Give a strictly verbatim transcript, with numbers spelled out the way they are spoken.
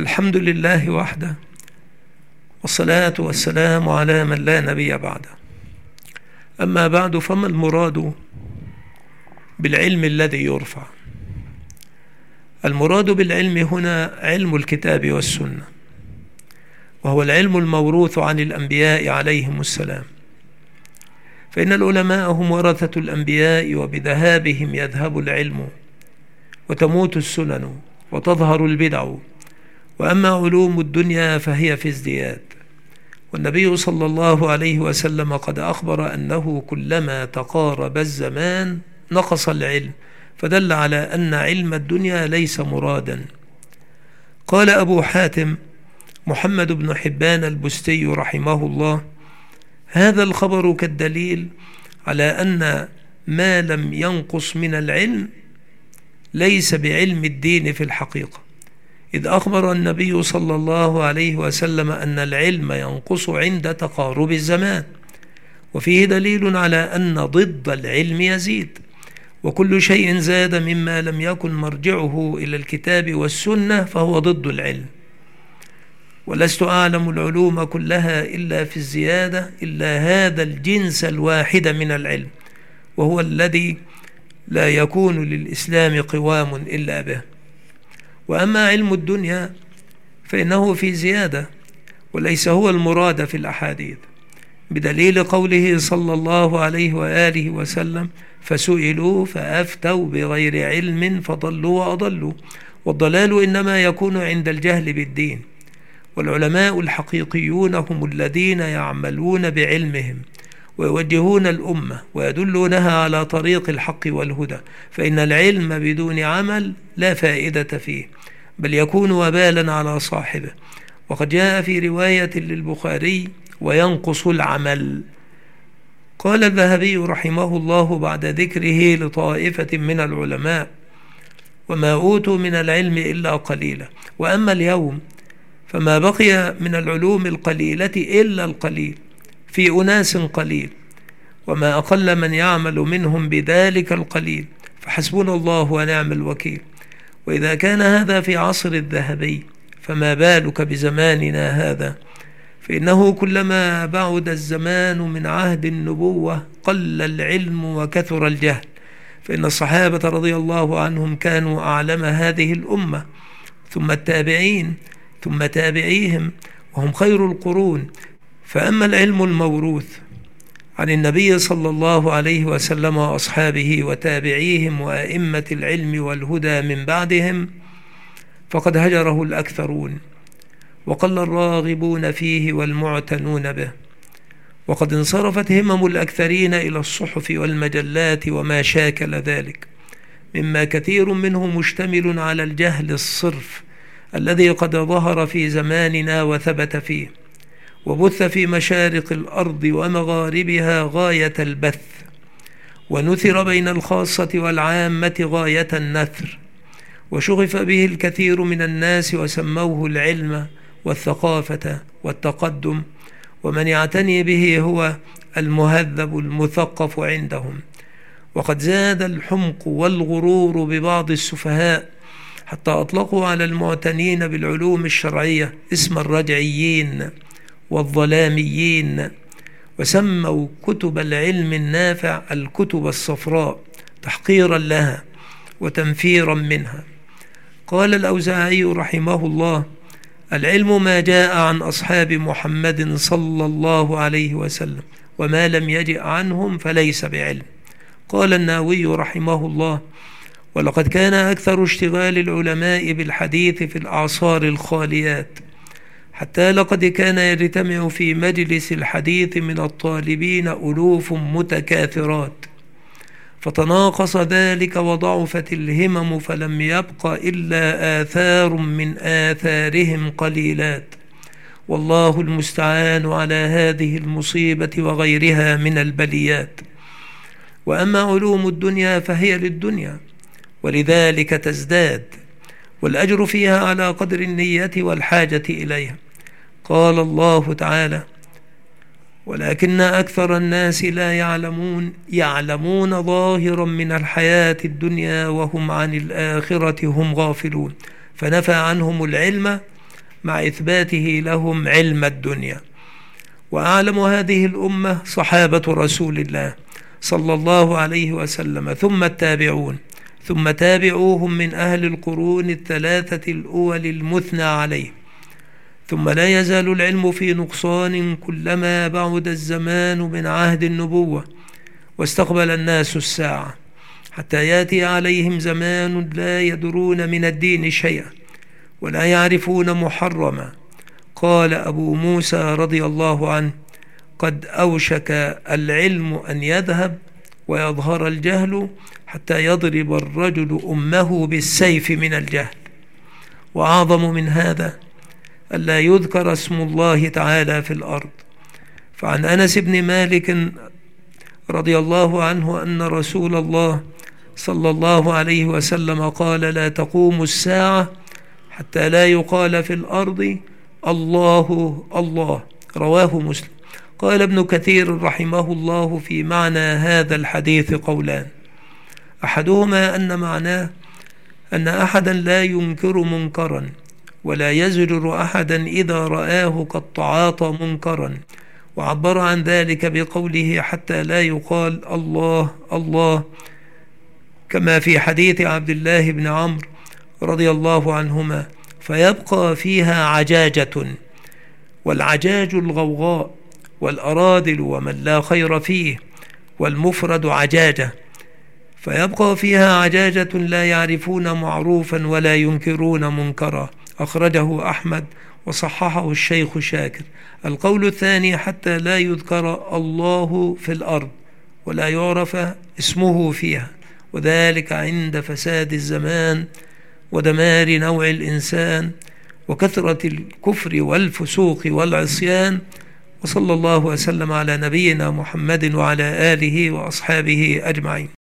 الحمد لله وحده، والصلاة والسلام على من لا نبي بعده. أما بعد، فما المراد بالعلم الذي يرفع؟ المراد بالعلم هنا علم الكتاب والسنة، وهو العلم الموروث عن الأنبياء عليهم السلام، فإن العلماء هم ورثة الأنبياء، وبذهابهم يذهب العلم وتموت السنن وتظهر البدع. وأما علوم الدنيا فهي في ازدياد، والنبي صلى الله عليه وسلم قد أخبر أنه كلما تقارب الزمان نقص العلم، فدل على أن علم الدنيا ليس مرادا. قال أبو حاتم محمد بن حبان البستي رحمه الله: هذا الخبر كالدليل على أن ما لم ينقص من العلم ليس بعلم الدين في الحقيقة، إذ أخبر النبي صلى الله عليه وسلم أن العلم ينقص عند تقارب الزمان، وفيه دليل على أن ضد العلم يزيد، وكل شيء زاد مما لم يكن مرجعه إلى الكتاب والسنة فهو ضد العلم. ولست أعلم العلوم كلها إلا في الزيادة إلا هذا الجنس الواحد من العلم، وهو الذي لا يكون للإسلام قوام إلا به. وأما علم الدنيا فإنه في زيادة، وليس هو المراد في الأحاديث، بدليل قوله صلى الله عليه وآله وسلم: فسئلوا فأفتوا بغير علم فضلوا وأضلوا. والضلال إنما يكون عند الجهل بالدين، والعلماء الحقيقيون هم الذين يعملون بعلمهم ويوجهون الأمة ويدلونها على طريق الحق والهدى، فإن العلم بدون عمل لا فائدة فيه، بل يكون وبالا على صاحبه. وقد جاء في رواية للبخاري: وينقص العمل. قال الذهبي رحمه الله بعد ذكره لطائفة من العلماء: وما أوتوا من العلم إلا قليلا. وأما اليوم فما بقي من العلوم القليلة إلا القليل في أناس قليل، وما أقل من يعمل منهم بذلك القليل، فحسبنا الله ونعم الوكيل. وإذا كان هذا في عصر الذهبي فما بالك بزماننا هذا، فإنه كلما بعد الزمان من عهد النبوة قل العلم وكثر الجهل، فإن الصحابة رضي الله عنهم كانوا أعلم هذه الأمة، ثم التابعين، ثم تابعيهم، وهم خير القرون. فأما العلم الموروث عن النبي صلى الله عليه وسلم وأصحابه وتابعيهم وأئمة العلم والهدى من بعدهم فقد هجره الأكثرون، وقل الراغبون فيه والمعتنون به، وقد انصرفت همم الأكثرين إلى الصحف والمجلات وما شاكل ذلك، مما كثير منه مشتمل على الجهل الصرف الذي قد ظهر في زماننا وثبت فيه، وبث في مشارق الأرض ومغاربها غاية البث، ونثر بين الخاصة والعامة غاية النثر، وشغف به الكثير من الناس وسموه العلم والثقافة والتقدم، ومن يعتني به هو المهذب المثقف عندهم. وقد زاد الحمق والغرور ببعض السفهاء حتى أطلقوا على المعتنين بالعلوم الشرعية اسم الرجعيين والظلاميين، وسموا كتب العلم النافع الكتب الصفراء تحقيرا لها وتنفيرا منها. قال الأوزاعي رحمه الله: العلم ما جاء عن أصحاب محمد صلى الله عليه وسلم، وما لم يجئ عنهم فليس بعلم. قال النووي رحمه الله: ولقد كان أكثر اشتغال العلماء بالحديث في الأعصار الخاليات، حتى لقد كان يجتمع في مجلس الحديث من الطالبين ألوف متكاثرات، فتناقص ذلك وضعفت الهمم، فلم يبق إلا آثار من آثارهم قليلات، والله المستعان على هذه المصيبة وغيرها من البليات. وأما علوم الدنيا فهي للدنيا، ولذلك تزداد، والأجر فيها على قدر النية والحاجة إليها. قال الله تعالى: ولكن أكثر الناس لا يعلمون يعلمون ظاهرا من الحياة الدنيا وهم عن الآخرة هم غافلون، فنفى عنهم العلم مع إثباته لهم علم الدنيا. وأعلم هذه الأمة صحابة رسول الله صلى الله عليه وسلم، ثم التابعون، ثم تابعوهم من أهل القرون الثلاثة الأول المثنى عليه. ثم لا يزال العلم في نقصان كلما بعد الزمان من عهد النبوة واستقبل الناس الساعة، حتى يأتي عليهم زمان لا يدرون من الدين شيئا ولا يعرفون محرما. قال أبو موسى رضي الله عنه: قد أوشك العلم أن يذهب ويظهر الجهل حتى يضرب الرجل أمه بالسيف من الجهل. وأعظم من هذا ألا يذكر اسم الله تعالى في الأرض. فعن أنس بن مالك رضي الله عنه أن رسول الله صلى الله عليه وسلم قال: لا تقوم الساعة حتى لا يقال في الأرض الله الله. رواه مسلم. قال ابن كثير رحمه الله في معنى هذا الحديث قولان: أحدهما أن معناه أن أحدا لا ينكر منكرا ولا يزجر أحدا إذا رآه قد تعاطى منكرا، وعبر عن ذلك بقوله: حتى لا يقال الله الله، كما في حديث عبد الله بن عمرو رضي الله عنهما: فيبقى فيها عجاجة، والعجاج الغوغاء، والأراذل ومن لا خير فيه، والمفرد عجاجة. فيبقى فيها عجاجة لا يعرفون معروفا ولا ينكرون منكرا. أخرجه أحمد وصححه الشيخ شاكر. القول الثاني: حتى لا يذكر الله في الأرض ولا يعرف اسمه فيها، وذلك عند فساد الزمان ودمار نوع الإنسان وكثرة الكفر والفسوق والعصيان. وصلى الله وسلم على نبينا محمد وعلى آله وأصحابه أجمعين.